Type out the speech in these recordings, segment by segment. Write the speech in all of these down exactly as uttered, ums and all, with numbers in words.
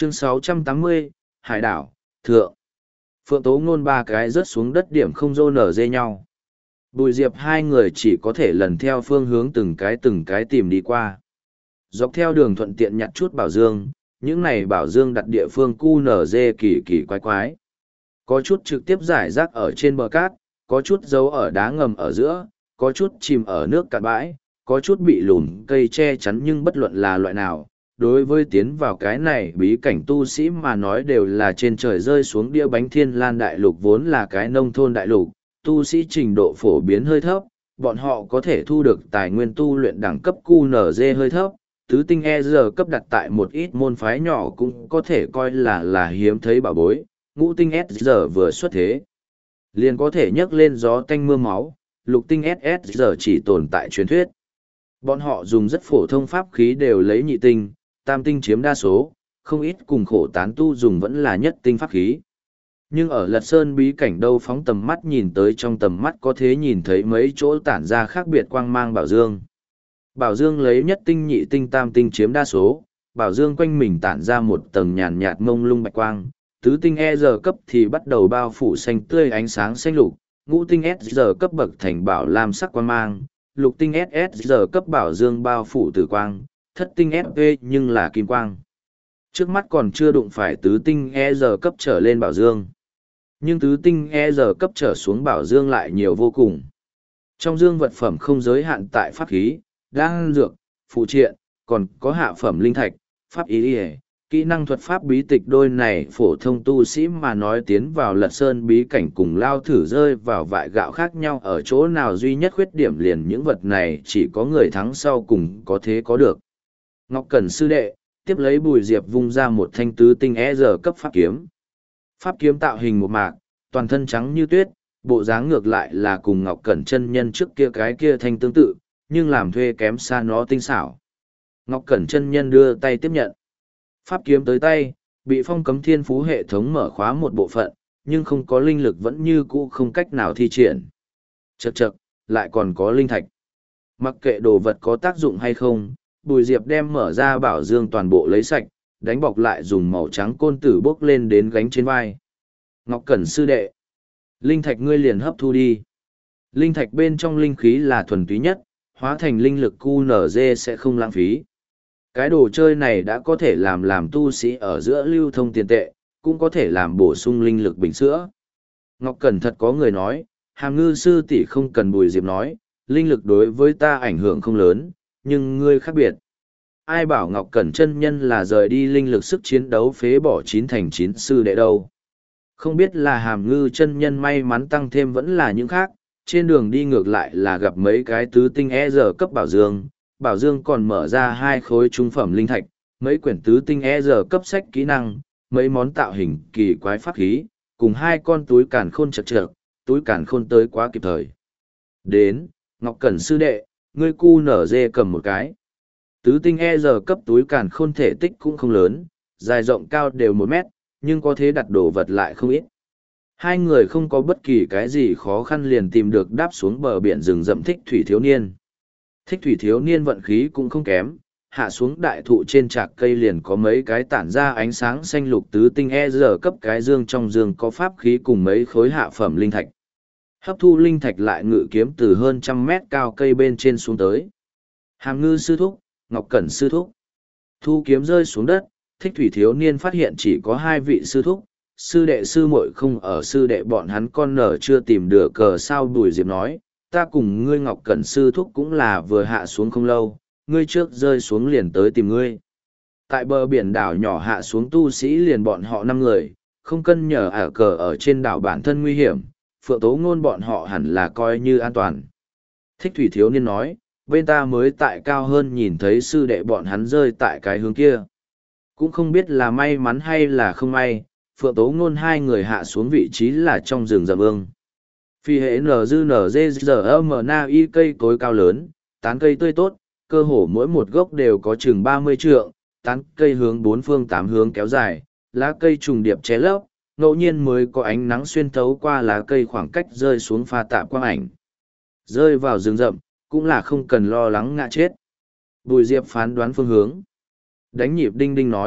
Chương sáu trăm tám mươi, Hải đảo, Thượng. Phượng Tố Ngôn ba cái rớt xuống đất điểm không rô nở dê nhau. Bùi Diệp hai người chỉ có thể lần theo phương hướng từng cái từng cái tìm đi qua. Dọc theo đường thuận tiện nhặt chút bảo dương, những này bảo dương đặt địa phương cu nở dê kỳ kỳ quái quái. Có chút trực tiếp giải rác ở trên bờ cát, có chút giấu ở đá ngầm ở giữa, có chút chìm ở nước cạn bãi, có chút bị lùm cây che chắn nhưng bất luận là loại nào. Đối với tiến vào cái này bí cảnh tu sĩ mà nói đều là trên trời rơi xuống đĩa bánh thiên lan đại lục vốn là cái nông thôn đại lục, tu sĩ trình độ phổ biến hơi thấp, bọn họ có thể thu được tài nguyên tu luyện đẳng cấp Q N G hơi thấp, tứ tinh E R cấp đặt tại một ít môn phái nhỏ cũng có thể coi là là hiếm thấy bảo bối, ngũ tinh S R vừa xuất thế. Liền có thể nhấc lên gió tanh mưa máu, lục tinh S S R chỉ tồn tại truyền thuyết. Bọn họ dùng rất phổ thông pháp khí đều lấy nhị tinh, tam tinh chiếm đa số, không ít cùng khổ tán tu dùng vẫn là nhất tinh pháp khí. Nhưng ở Lật Sơn bí cảnh đâu phóng tầm mắt nhìn tới trong tầm mắt có thể nhìn thấy mấy chỗ tản ra khác biệt quang mang bảo dương. Bảo dương lấy nhất tinh nhị tinh tam tinh chiếm đa số, bảo dương quanh mình tản ra một tầng nhàn nhạt mông lung bạch quang, tứ tinh E R cấp thì bắt đầu bao phủ xanh tươi ánh sáng xanh lục, ngũ tinh S R cấp bậc thành bảo lam sắc quang mang, lục tinh S S R cấp bảo dương bao phủ tử quang, thất tinh S V nhưng là kim quang. Trước mắt còn chưa đụng phải tứ tinh E R cấp trở lên bảo dương. Nhưng tứ tinh E R cấp trở xuống bảo dương lại nhiều vô cùng. Trong dương vật phẩm không giới hạn tại pháp khí, đan dược, phụ triện, còn có hạ phẩm linh thạch, pháp ý, kỹ năng thuật pháp bí tịch đôi này phổ thông tu sĩ mà nói tiến vào Lật Sơn bí cảnh cùng lao thử rơi vào vại gạo khác nhau ở chỗ nào duy nhất khuyết điểm liền những vật này chỉ có người thắng sau cùng có thế có được. Ngọc Cẩn sư đệ, tiếp lấy Bùi Diệp vung ra một thanh tứ tinh E R cấp pháp kiếm. Pháp kiếm tạo hình một mạc, toàn thân trắng như tuyết, bộ dáng ngược lại là cùng Ngọc Cẩn chân nhân trước kia cái kia thanh tương tự, nhưng làm thuê kém xa nó tinh xảo. Ngọc Cẩn chân nhân đưa tay tiếp nhận. Pháp kiếm tới tay, bị phong cấm thiên phú hệ thống mở khóa một bộ phận, nhưng không có linh lực vẫn như cũ không cách nào thi triển. Chậc chậc, lại còn có linh thạch. Mặc kệ đồ vật có tác dụng hay không, Bùi Diệp đem mở ra bảo dương toàn bộ lấy sạch, đánh bọc lại dùng màu trắng côn tử bốc lên đến gánh trên vai. Ngọc Cẩn sư đệ, linh thạch ngươi liền hấp thu đi. Linh thạch bên trong linh khí là thuần túy nhất, hóa thành linh lực Q N G sẽ không lãng phí. Cái đồ chơi này đã có thể làm làm tu sĩ ở giữa lưu thông tiền tệ, cũng có thể làm bổ sung linh lực bình sữa. Ngọc Cẩn thật có người nói, Hàm Ngư sư tỷ không cần Bùi Diệp nói, linh lực đối với ta ảnh hưởng không lớn, nhưng ngươi khác biệt. Ai bảo Ngọc Cẩn chân nhân là rời đi linh lực sức chiến đấu phế bỏ chín thành chín sư đệ đâu. Không biết là Hàm Ngư chân nhân may mắn tăng thêm vẫn là những khác, trên đường đi ngược lại là gặp mấy cái tứ tinh E R cấp bảo dương, bảo dương còn mở ra hai khối trung phẩm linh thạch, mấy quyển tứ tinh E R cấp sách kỹ năng, mấy món tạo hình kỳ quái pháp khí, cùng hai con túi càn khôn chật chật, túi càn khôn tới quá kịp thời. Đến, Ngọc Cẩn sư đệ, ngươi cu nở dê cầm một cái. Tứ tinh E R cấp túi càn khôn thể tích cũng không lớn, dài rộng cao đều một mét, nhưng có thế đặt đồ vật lại không ít. Hai người không có bất kỳ cái gì khó khăn liền tìm được đáp xuống bờ biển rừng rậm Thích Thủy thiếu niên. Thích Thủy thiếu niên vận khí cũng không kém, hạ xuống đại thụ trên trạc cây liền có mấy cái tản ra ánh sáng xanh lục tứ tinh E R cấp cái dương trong dương có pháp khí cùng mấy khối hạ phẩm linh thạch. Hấp thu linh thạch lại ngự kiếm từ hơn trăm mét cao cây bên trên xuống tới. Hàm Ngư sư thúc, Ngọc Cẩn sư thúc. Thu kiếm rơi xuống đất, Thích Thủy thiếu niên phát hiện chỉ có hai vị sư thúc, sư đệ sư muội không ở, sư đệ bọn hắn con nở chưa tìm được cờ sao. Bùi Diệp nói, ta cùng ngươi Ngọc Cẩn sư thúc cũng là vừa hạ xuống không lâu, ngươi trước rơi xuống liền tới tìm ngươi. Tại bờ biển đảo nhỏ hạ xuống tu sĩ liền bọn họ năm người, không cân nhờ ở cờ ở trên đảo bản thân nguy hiểm, Phượng Tố Ngôn bọn họ hẳn là coi như an toàn. Thích Thủy thiếu niên nói, bên ta mới tại cao hơn nhìn thấy sư đệ bọn hắn rơi tại cái hướng kia. Cũng không biết là may mắn hay là không may, Phượng Tố Ngôn hai người hạ xuống vị trí là trong rừng rậm ương. Phi hệ nở dư nở dê giờ âm na y cây cối cao lớn, tán cây tươi tốt, cơ hồ mỗi một gốc đều có chừng ba mươi trượng, tán cây hướng bốn phương tám hướng kéo dài, lá cây trùng điệp ché lấp, ngẫu nhiên mới có ánh nắng xuyên thấu qua lá cây khoảng cách rơi xuống pha tạp quang ảnh. Rơi vào rừng rậm, cũng là không cần lo lắng ngã chết. Bùi Diệp phán đoán phương hướng. Đánh nhịp đinh đinh nói,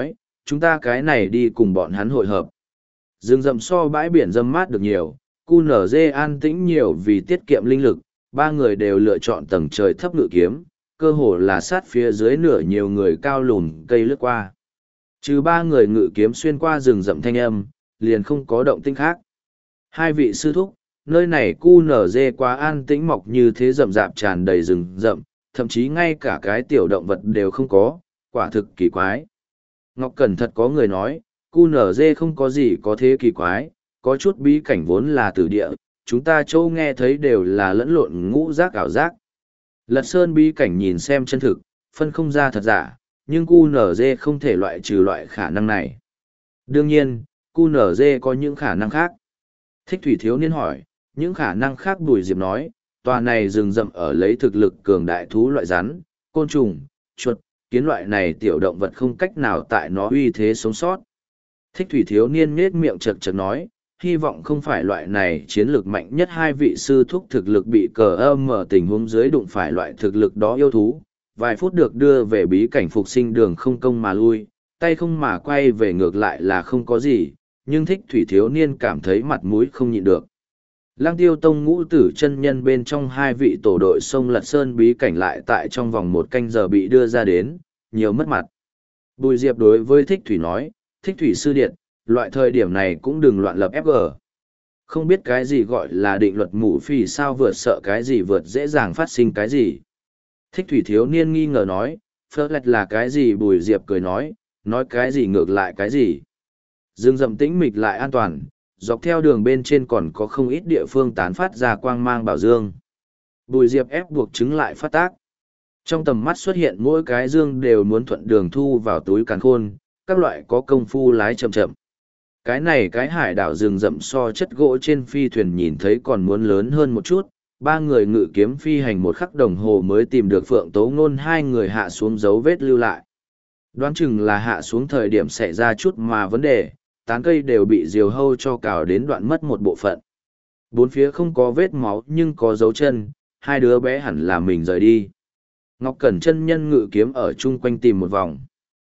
chúng ta cái này đi cùng bọn hắn hội hợp. Rừng rậm so bãi biển râm mát được nhiều, cu nở dê an tĩnh nhiều vì tiết kiệm linh lực, ba người đều lựa chọn tầng trời thấp ngự kiếm, cơ hồ là sát phía dưới nửa nhiều người cao lùn cây lướt qua. Trừ ba người ngự kiếm xuyên qua rừng rậm thanh âm, liền không có động tĩnh khác. Hai vị sư thúc, nơi này cu nở dê quá an tĩnh mọc như thế rậm rạp tràn đầy rừng rậm, thậm chí ngay cả cái tiểu động vật đều không có, quả thực kỳ quái. Ngọc Cẩn thật có người nói, cu nở dê không có gì có thế kỳ quái, có chút bí cảnh vốn là tử địa, chúng ta châu nghe thấy đều là lẫn lộn ngũ giác ảo giác. Lật Sơn bí cảnh nhìn xem chân thực, phân không ra thật giả, nhưng cu nở dê không thể loại trừ loại khả năng này. Đương nhiên, cu nở dê có những khả năng khác. Thích Thủy thiếu niên hỏi, những khả năng khác Bùi Diệp nói, tòa này rừng rậm ở lấy thực lực cường đại thú loại rắn, côn trùng, chuột, kiến loại này tiểu động vật không cách nào tại nó uy thế sống sót. Thích Thủy thiếu niên nhếch miệng chật chật nói, hy vọng không phải loại này chiến lược mạnh nhất hai vị sư thúc thực lực bị cờ âm ở tình huống dưới đụng phải loại thực lực đó yêu thú, vài phút được đưa về bí cảnh phục sinh đường không công mà lui, tay không mà quay về ngược lại là không có gì, nhưng Thích Thủy thiếu niên cảm thấy mặt mũi không nhịn được. Lang Tiêu Tông ngũ tử chân nhân bên trong hai vị tổ đội sông Lật Sơn bí cảnh lại tại trong vòng một canh giờ bị đưa ra đến, nhiều mất mặt. Bùi Diệp đối với Thích Thủy nói, Thích Thủy sư điện, loại thời điểm này cũng đừng loạn lập ép giê. Không biết cái gì gọi là định luật mù phi sao vượt sợ cái gì vượt dễ dàng phát sinh cái gì. Thích Thủy thiếu niên nghi ngờ nói, phớt lệch là cái gì? Bùi Diệp cười nói, nói cái gì ngược lại cái gì. Dương rậm tĩnh mịch lại an toàn, dọc theo đường bên trên còn có không ít địa phương tán phát ra quang mang bảo dương. Bùi Diệp ép buộc chứng lại phát tác. Trong tầm mắt xuất hiện mỗi cái dương đều muốn thuận đường thu vào túi càn khôn, các loại có công phu lái chậm chậm. Cái này cái hải đảo rừng rậm so chất gỗ trên phi thuyền nhìn thấy còn muốn lớn hơn một chút, ba người ngự kiếm phi hành một khắc đồng hồ mới tìm được Phượng Tố Ngôn hai người hạ xuống dấu vết lưu lại. Đoán chừng là hạ xuống thời điểm xảy ra chút mà vấn đề, tán cây đều bị diều hâu cho cào đến đoạn mất một bộ phận. Bốn phía không có vết máu nhưng có dấu chân, hai đứa bé hẳn là mình rời đi. Ngọc Cẩn chân nhân ngự kiếm ở chung quanh tìm một vòng.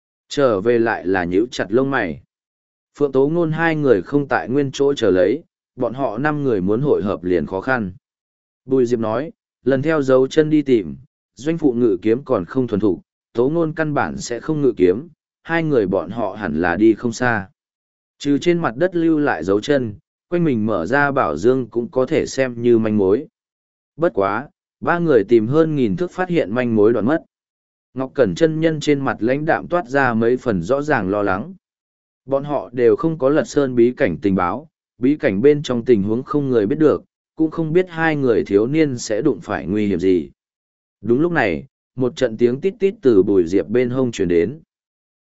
Trở về lại là nhíu chặt lông mày. Phượng Tố Ngôn hai người không tại nguyên chỗ chờ lấy, bọn họ năm người muốn hội hợp liền khó khăn. Bùi Diệp nói, lần theo dấu chân đi tìm, doanh phụ ngự kiếm còn không thuần thục, Tố Ngôn căn bản sẽ không ngự kiếm, hai người bọn họ hẳn là đi không xa. Trừ trên mặt đất lưu lại dấu chân, quanh mình mở ra bảo dương cũng có thể xem như manh mối. Bất quá, ba người tìm hơn nghìn thước phát hiện manh mối đoạn mất. Ngọc Cẩn chân nhân trên mặt lãnh đạm toát ra mấy phần rõ ràng lo lắng. Bọn họ đều không có Lật Sơn bí cảnh tình báo, bí cảnh bên trong tình huống không người biết được, cũng không biết hai người thiếu niên sẽ đụng phải nguy hiểm gì. Đúng lúc này, một trận tiếng tít tít từ Bùi Diệp bên hông truyền đến.